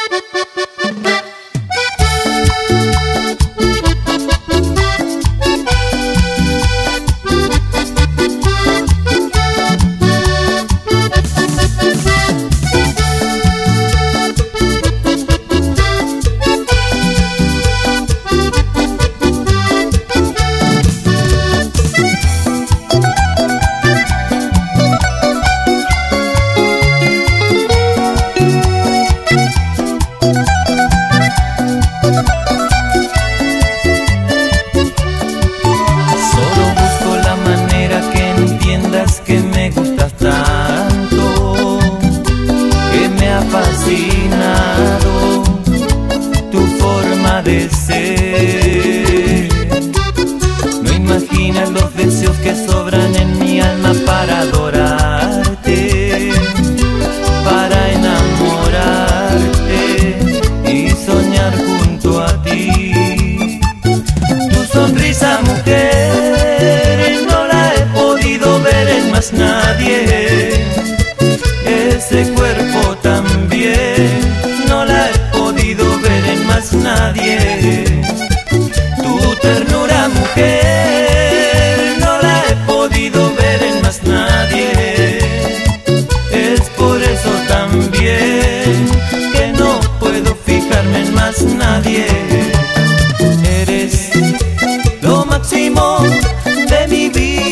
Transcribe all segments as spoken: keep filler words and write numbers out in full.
Que me gustas tanto, que me ha fascinado tu forma de ser. No imaginas los deseos que sobran en mi alma para adorarte, para enamorarte y soñar junto a ti. Tu sonrisa, mujer, no la he podido ver en más nadie. Ese cuerpo también no la he podido ver en más nadie. Tu ternura, mujer, no la he podido ver en más nadie. Es por eso también que no puedo fijarme en más nadie. Eres lo máximo de mi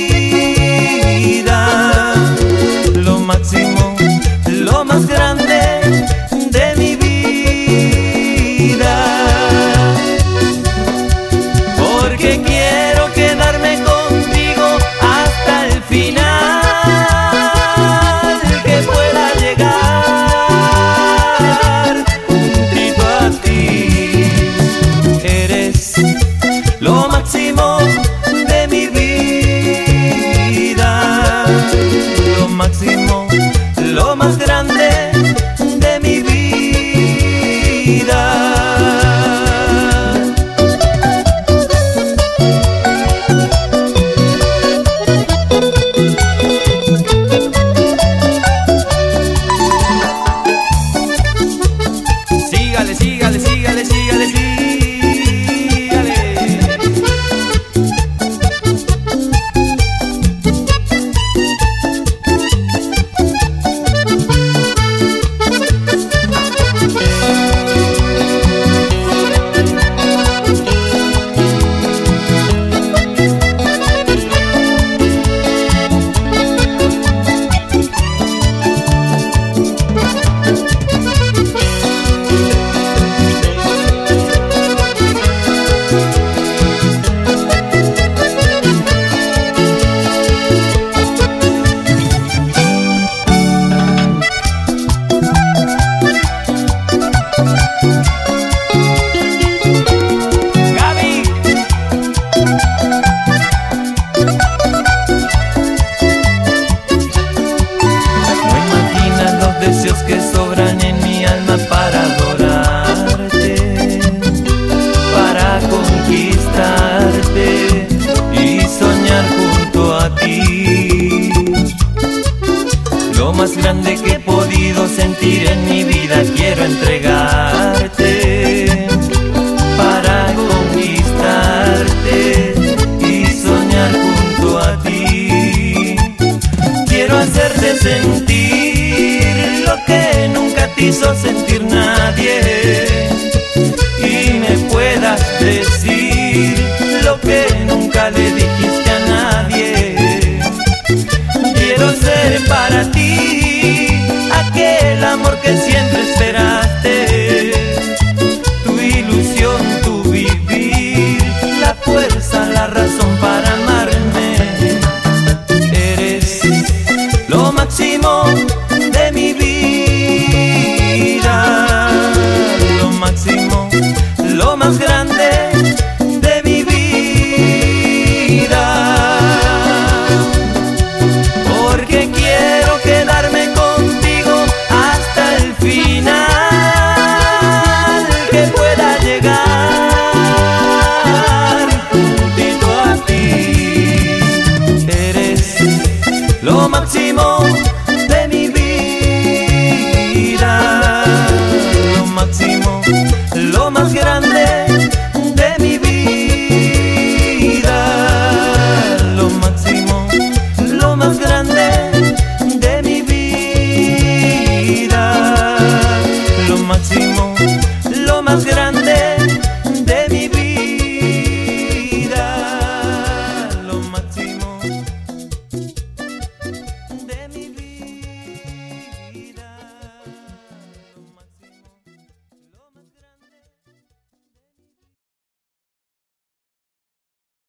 vida, lo máximo, lo más grande de mi vida, porque quiero quedarme contigo hasta el final, que pueda llegar juntito a ti. Eres lo máximo de mi vida, lo máximo, lo más grande de mi vida. Sígale, sígale, sígale, sígale, sígale. Deseos que sobran en mi alma para adorarte, para conquistarte y soñar junto a ti. Lo más grande que he podido sentir en mi vida quiero entregarte, para conquistarte y soñar junto a ti. Quiero hacerte sentir lo que nunca te hizo sentir nadie, y me puedas decir lo que nunca le dijiste a nadie. Quiero ser para ti aquel amor que siempre esperé.